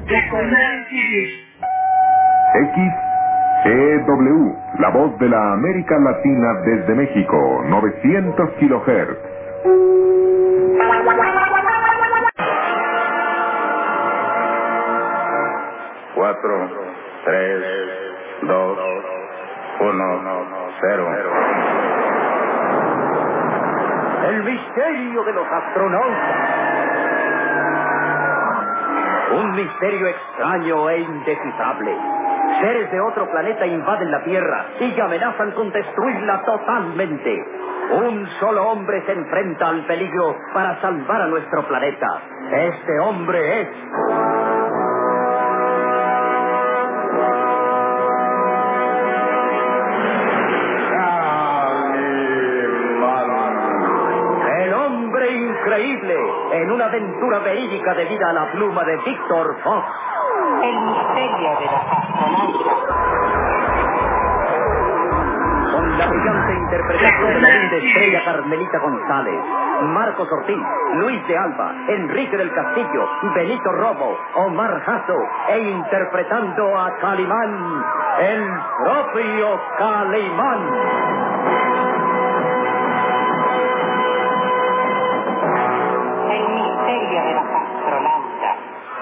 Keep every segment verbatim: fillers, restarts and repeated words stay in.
X E W, la voz de la América Latina desde México, novecientos kilohertz. Cuatro, tres, dos, uno, cero. El misterio de los astronautas. Un misterio extraño e indescifrable. Seres de otro planeta invaden la Tierra y amenazan con destruirla totalmente. Un solo hombre se enfrenta al peligro para salvar a nuestro planeta. Este hombre es... el hombre increíble, en una aventura verídica debida a la pluma de Víctor Fox. El misterio de los astronautas. Con la brillante interpretación de la linda estrella Carmelita González, Marcos Ortiz, Luis de Alba, Enrique del Castillo, Benito Romo, Omar Jasso, e interpretando a Calimán, el propio Calimán. El misterio de los astronautas.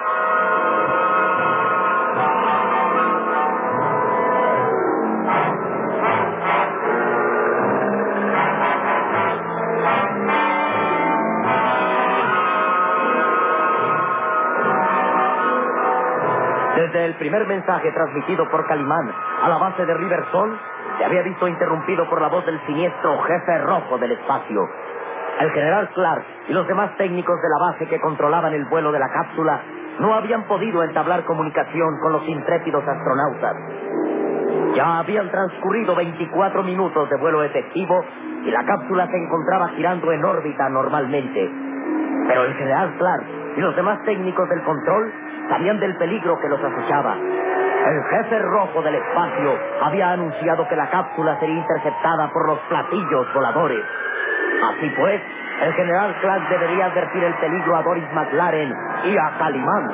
Desde el primer mensaje transmitido por Calimán a la base de Riversol, se había visto interrumpido por la voz del siniestro jefe rojo del espacio. El general Clark y los demás técnicos de la base que controlaban el vuelo de la cápsula no habían podido entablar comunicación con los intrépidos astronautas. Ya habían transcurrido veinticuatro minutos de vuelo efectivo y la cápsula se encontraba girando en órbita normalmente. Pero el general Clark y los demás técnicos del control sabían del peligro que los acechaba. El jefe rojo del espacio había anunciado que la cápsula sería interceptada por los platillos voladores. Así pues, el general Clark debería advertir el peligro a Doris McLaren y a Calimán.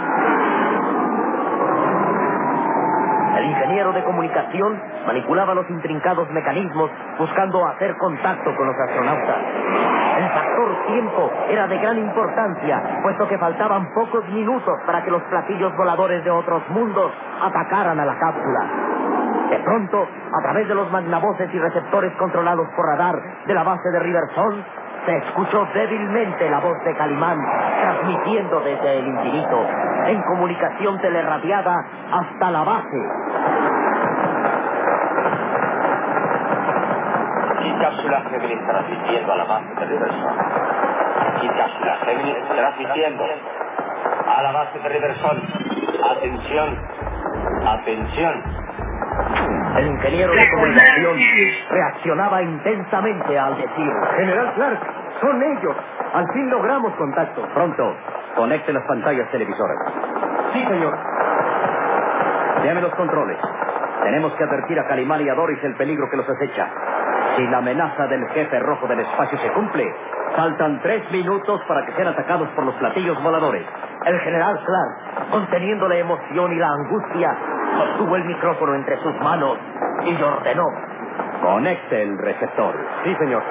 El ingeniero de comunicación manipulaba los intrincados mecanismos buscando hacer contacto con los astronautas. El factor tiempo era de gran importancia, puesto que faltaban pocos minutos para que los platillos voladores de otros mundos atacaran a la cápsula. De pronto, a través de los magnavoces y receptores controlados por radar de la base de Riversol, se escuchó débilmente la voz de Calimán, transmitiendo desde el infinito, en comunicación teleradiada hasta la base. Aquí cápsula Géminis transmitiendo a la base de Riversol. Aquí cápsula Géminis transmitiendo a la base de Riversol. Atención, atención. El ingeniero de comunicación reaccionaba intensamente al decir: General Clark, son ellos. Al fin logramos contacto. Pronto, conecte las pantallas televisoras. Sí, señor. Llame los controles. Tenemos que advertir a Calimán y a Doris el peligro que los acecha. Si la amenaza del jefe rojo del espacio se cumple, faltan tres minutos para que sean atacados por los platillos voladores. El general Clark, conteniendo la emoción y la angustia, sostuvo el micrófono entre sus manos y ordenó: conecte el receptor. Sí, señor.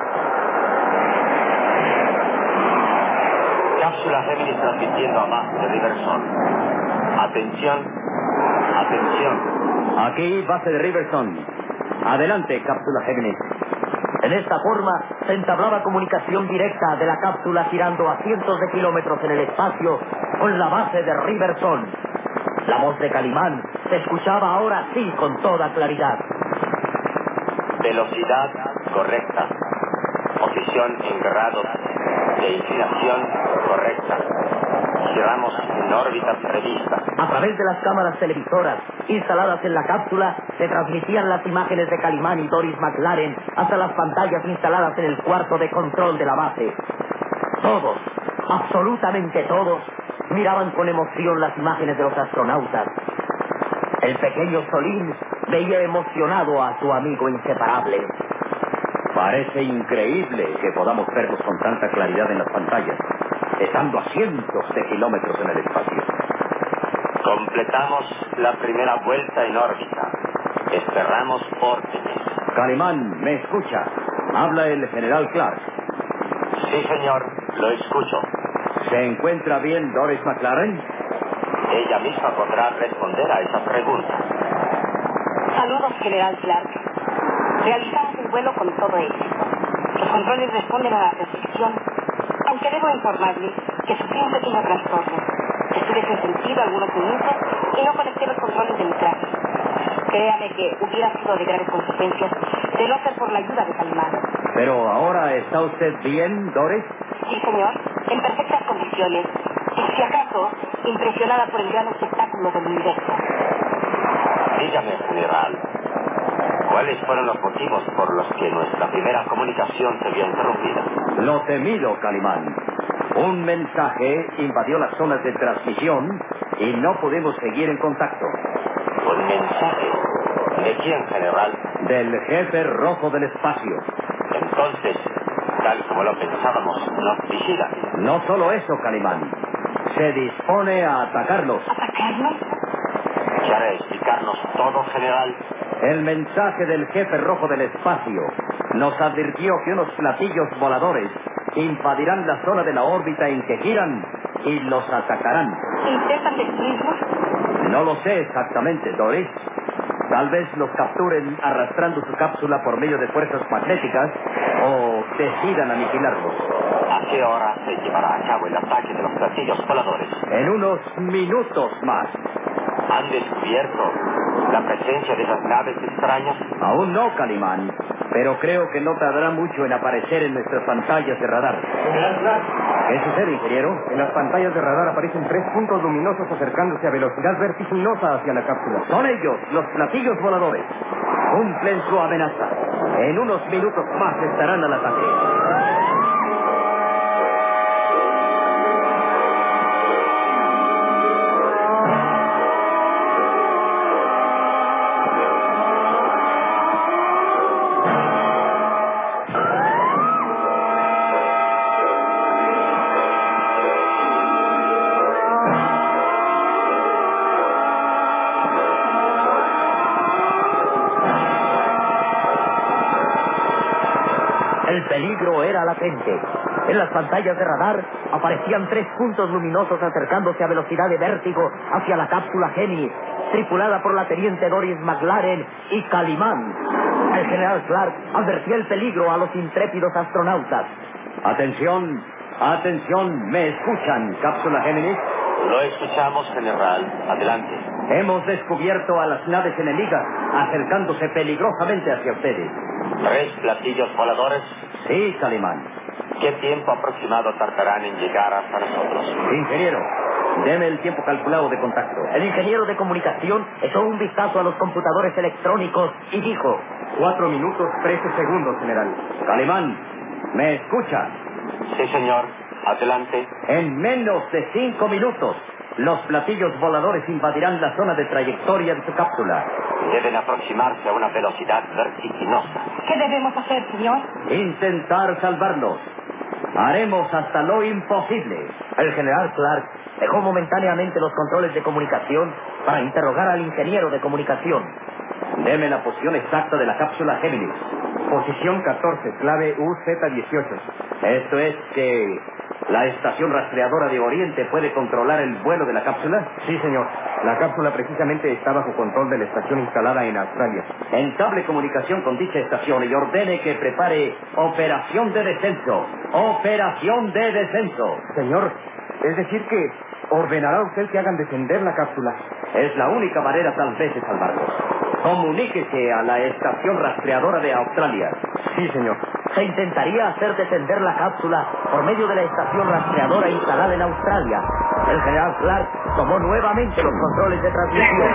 Cápsula Géminis transmitiendo a base de Riversol. Atención, atención. Aquí, base de Riversol. Adelante, cápsula Géminis. En esta forma, se entablaba comunicación directa de la cápsula girando a cientos de kilómetros en el espacio con la base de Riversol. La voz de Calimán se escuchaba ahora sí con toda claridad. Velocidad correcta. Posición en grados de inclinación correcta. Giramos en órbita prevista. A través de las cámaras televisoras instaladas en la cápsula se transmitían las imágenes de Calimán y Doris McLaren hasta las pantallas instaladas en el cuarto de control de la base. Todos, absolutamente todos, miraban con emoción las imágenes de los astronautas. El pequeño Solín veía emocionado a su amigo inseparable. Parece increíble que podamos verlos con tanta claridad en las pantallas, estando a cientos de kilómetros en el espacio. Completamos la primera vuelta en órbita. Esperamos órdenes. Calimán, ¿me escucha? Habla el general Clark. Sí, señor, lo escucho. ¿Se encuentra bien Doris McLaren? Ella misma podrá responder a esa pregunta. Saludos, General Clark. Realizamos el vuelo con todo éxito. Los controles responden a la perfección, aunque debo informarle que sufrí un pequeño trastorno. Estuve sin sentido algunos minutos y no conecté los controles de mi traje. Créame que hubiera sido de graves consecuencias de no ser por la ayuda de Calimán. Pero ahora, ¿está usted bien, Doris? Sí, señor, en perfectas condiciones. Y si acaso, impresionada por el gran espectáculo del universo. Dígame, general, ¿cuáles fueron los motivos por los que nuestra primera comunicación se vio interrumpida? Lo temido, Calimán. Un mensaje invadió las zonas de transmisión y no pudimos seguir en contacto. ¿Un mensaje? ¿De quién, general? Del jefe rojo del espacio. Entonces, tal como lo pensábamos, nos vigilan. No solo eso, Calimán. Se dispone a atacarlos. ¿Atacarnos? ¿Quiere explicarnos todo, general? El mensaje del jefe rojo del espacio nos advirtió que unos platillos voladores invadirán la zona de la órbita en que giran y los atacarán. ¿Intentan destruirnos? No lo sé exactamente, Doris. Tal vez los capturen arrastrando su cápsula por medio de fuerzas magnéticas o decidan aniquilarlos. ¿A qué hora se llevará a cabo el ataque de los platillos voladores? En unos minutos más. ¿Han descubierto la presencia de esas naves extrañas? Aún no, Calimán, pero creo que no tardará mucho en aparecer en nuestras pantallas de radar. ¿Qué sucede, ingeniero? En las pantallas de radar aparecen tres puntos luminosos acercándose a velocidad vertiginosa hacia la cápsula. Son ellos, los platillos voladores. Cumplen su amenaza. En unos minutos más estarán al ataque. El peligro era latente. En las pantallas de radar aparecían tres puntos luminosos acercándose a velocidad de vértigo hacia la cápsula Géminis, tripulada por la teniente Doris McLaren y Calimán. El general Clark advertía el peligro a los intrépidos astronautas. Atención, atención, ¿me escuchan, cápsula Géminis? Lo escuchamos, general. Adelante. Hemos descubierto a las naves enemigas acercándose peligrosamente hacia ustedes. ¿Tres platillos voladores? Sí, Calimán. ¿Qué tiempo aproximado tardarán en llegar hasta nosotros? Ingeniero, deme el tiempo calculado de contacto. El ingeniero de comunicación echó un vistazo a los computadores electrónicos y dijo: Cuatro minutos, trece segundos, general. Calimán, ¿me escucha? Sí, señor. Adelante. En menos de cinco minutos, los platillos voladores invadirán la zona de trayectoria de su cápsula. Deben aproximarse a una velocidad vertiginosa. ¿Qué debemos hacer, señor? Intentar salvarlos. Haremos hasta lo imposible. El general Clark dejó momentáneamente los controles de comunicación para interrogar al ingeniero de comunicación. Deme la posición exacta de la cápsula Géminis. Posición catorce, clave U Z dieciocho. ¿Esto es que la estación rastreadora de Oriente puede controlar el vuelo de la cápsula? Sí, señor. La cápsula precisamente está bajo control de la estación instalada en Australia. Entable comunicación con dicha estación y ordene que prepare operación de descenso. ¡Operación de descenso! Señor, es decir que ordenará usted que hagan descender la cápsula. Es la única manera tal vez de salvarlos. Comuníquese a la estación rastreadora de Australia. Sí, señor. Se intentaría hacer descender la cápsula por medio de la estación rastreadora instalada en Australia. El general Clark tomó nuevamente los controles de transmisión.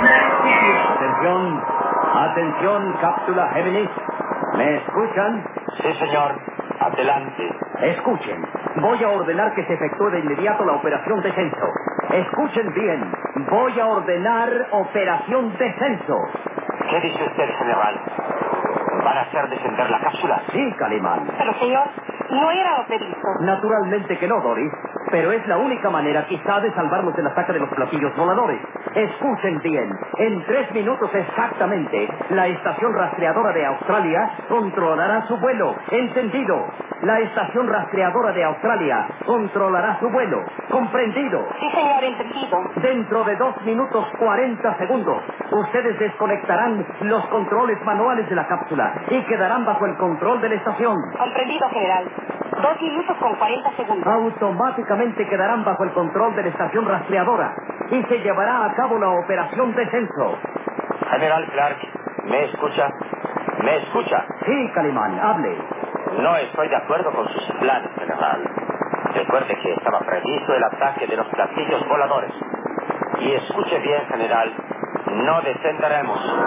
Atención, atención, cápsula Géminis. ¿Me escuchan? Sí, señor. Adelante. Escuchen. Voy a ordenar que se efectúe de inmediato la operación descenso. Escuchen bien. Voy a ordenar operación descenso. ¿Qué dice usted, general? ¿Van a hacer descender la cápsula? Sí, Calimán. Pero, señor, no era lo previsto. Naturalmente que no, Doris. Pero es la única manera, quizá, de salvarnos del ataque de los platillos voladores. escuchen bien. En tres minutos exactamente, la estación rastreadora de Australia controlará su vuelo. ¿Entendido? La estación rastreadora de Australia controlará su vuelo. ¿Comprendido? Sí, señor, entendido. Dentro de dos minutos cuarenta segundos, ustedes desconectarán los controles manuales de la cápsula y quedarán bajo el control de la estación. Comprendido, general. Dos minutos con cuarenta segundos. Automáticamente quedarán bajo el control de la estación rastreadora y se llevará a cabo la operación descenso. General Clark, ¿me escucha? ¿Me escucha? Sí, Calimán, hable. No estoy de acuerdo con sus planes, general. Recuerde que estaba previsto el ataque de los platillos voladores. Y escuche bien, general, no descenderemos.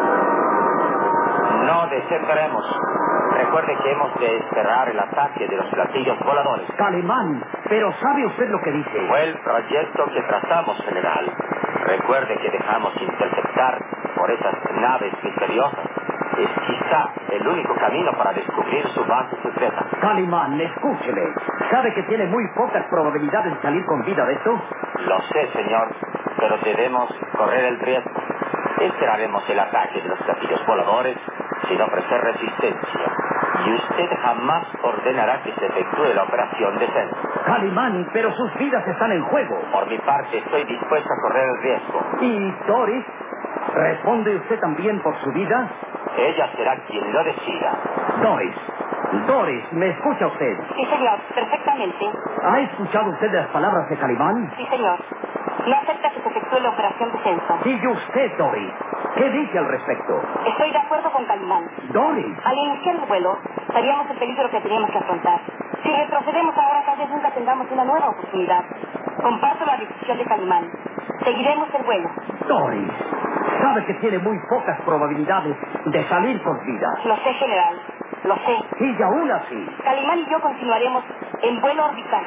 No descenderemos. Recuerde que hemos de esperar el ataque de los platillos voladores. Calimán, pero ¿sabe usted lo que dice? Fue el proyecto que trazamos, general. Recuerde que dejamos interceptar por esas naves misteriosas. Es quizá el único camino para descubrir su base secreta. Calimán, escúcheme. ¿Sabe que tiene muy pocas probabilidades de salir con vida de esto? Lo sé, señor, pero debemos correr el riesgo. Esperaremos el ataque de los platillos voladores sin ofrecer resistencia. Y usted jamás ordenará que se efectúe la operación descenso. Calimán, pero sus vidas están en juego. Por mi parte, estoy dispuesto a correr el riesgo. ¿Y Doris? ¿Responde usted también por su vida? Ella será quien lo decida. Doris, Doris, ¿me escucha usted? Sí, señor, perfectamente. ¿Ha escuchado usted las palabras de Calimán? Sí, señor. No acepta que se efectúe la operación descenso. ¿Y usted, Doris? ¿Qué dice al respecto? Estoy de acuerdo con Calimán. Doris. Al iniciar el vuelo, sabíamos el peligro que teníamos que afrontar. Si retrocedemos ahora, tal vez nunca tengamos una nueva oportunidad. Comparto la decisión de Calimán. Seguiremos el vuelo. Doris, sabe que tiene muy pocas probabilidades de salir con vida. Lo sé, general. Lo sé. Y aún así, Calimán y yo continuaremos en vuelo orbital.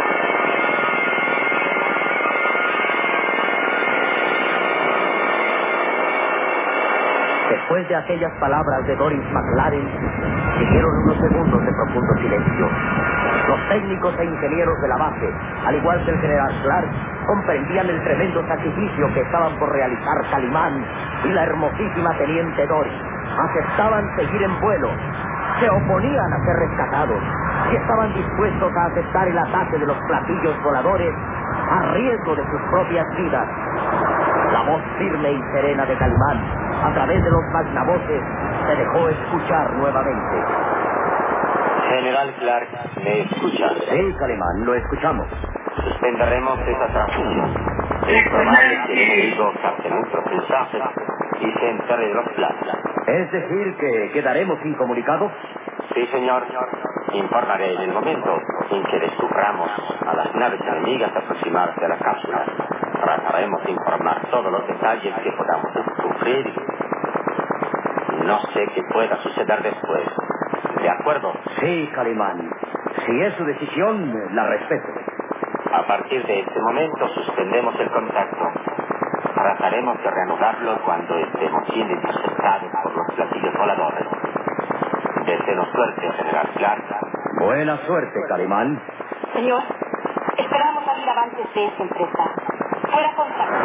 después de aquellas palabras de Doris McLaren, siguieron unos segundos de profundo silencio. Los técnicos e ingenieros de la base, al igual que el general Clark, comprendían el tremendo sacrificio que estaban por realizar Calimán y la hermosísima teniente Doris. Aceptaban seguir en vuelo, se oponían a ser rescatados y estaban dispuestos a aceptar el ataque de los platillos voladores a riesgo de sus propias vidas. La voz firme y serena de Calimán, a través de los magnavoces, se dejó escuchar nuevamente. General Clark, ¿me escucha? Sí, Calimán, lo escuchamos. Suspenderemos esa transmisión. Es probable que el enemigo capte nuestros mensajes y se entere de los planes. ¿Es decir, que quedaremos incomunicados? Sí, señor. Informaré en el momento en que descubramos a las naves enemigas aproximarse a la cápsula. Trataremos de informar todos los detalles que podamos descubrir. No sé qué pueda suceder después. ¿De acuerdo? Sí, Calimán. Si es su decisión, la respeto. A partir de este momento suspendemos el contacto. Trataremos de reanudarlo cuando estemos siendo interceptados por los platillos voladores. Deseo suerte, general Clark. Buena suerte, Calimán. Señor, esperamos salir avances de esta empresa. Fuera contacto.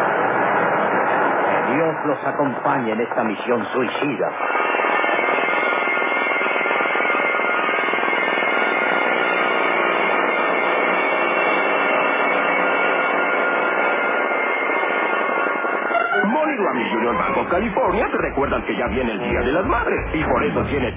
Que Dios los acompañe en esta misión suicida. Molly Ramírez Junior Bank of California te recuerdan que ya viene el Día de las Madres y por eso tiene...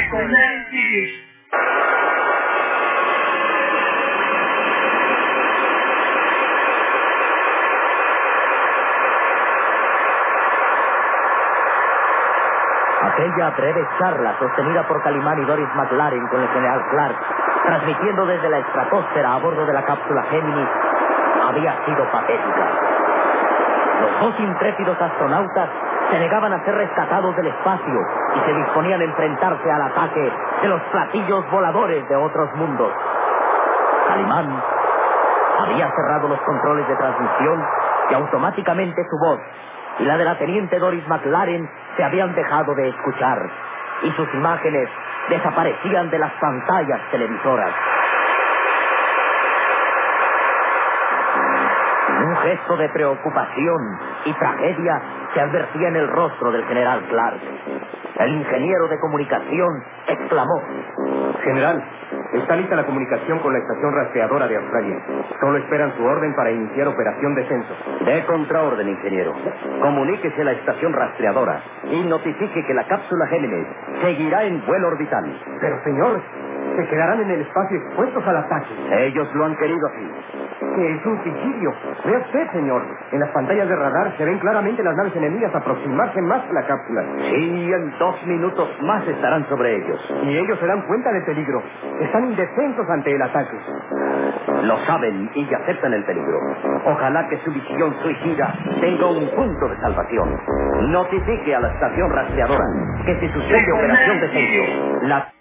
Aquella breve charla sostenida por Calimán y Doris McLaren con el general Clark, transmitiendo desde la estratosfera a bordo de la cápsula Géminis, había sido patética. Los dos intrépidos astronautas se negaban a ser rescatados del espacio y se disponían a enfrentarse al ataque de los platillos voladores de otros mundos. Calimán había cerrado los controles de transmisión y automáticamente su voz y la de la teniente Doris McLaren se habían dejado de escuchar y sus imágenes desaparecían de las pantallas televisoras. Un gesto de preocupación y tragedia se advertía en el rostro del general Clark. El ingeniero de comunicación exclamó: General, está lista la comunicación con la estación rastreadora de Australia. Solo esperan su orden para iniciar operación descenso. De contraorden, ingeniero. Comuníquese a la estación rastreadora y notifique que la cápsula Géminis seguirá en vuelo orbital. Pero, señor, se quedarán en el espacio expuestos al ataque. Ellos lo han querido así. Que es un suicidio. Vea usted, señor. En las pantallas de radar se ven claramente las naves enemigas aproximarse más a la cápsula. Sí, en dos minutos más estarán sobre ellos. Y ellos se dan cuenta del peligro. Están indefensos ante el ataque. Lo saben y aceptan el peligro. Ojalá que su visión suicida tenga un punto de salvación. Notifique a la estación rastreadora que si sucede operación descenso, la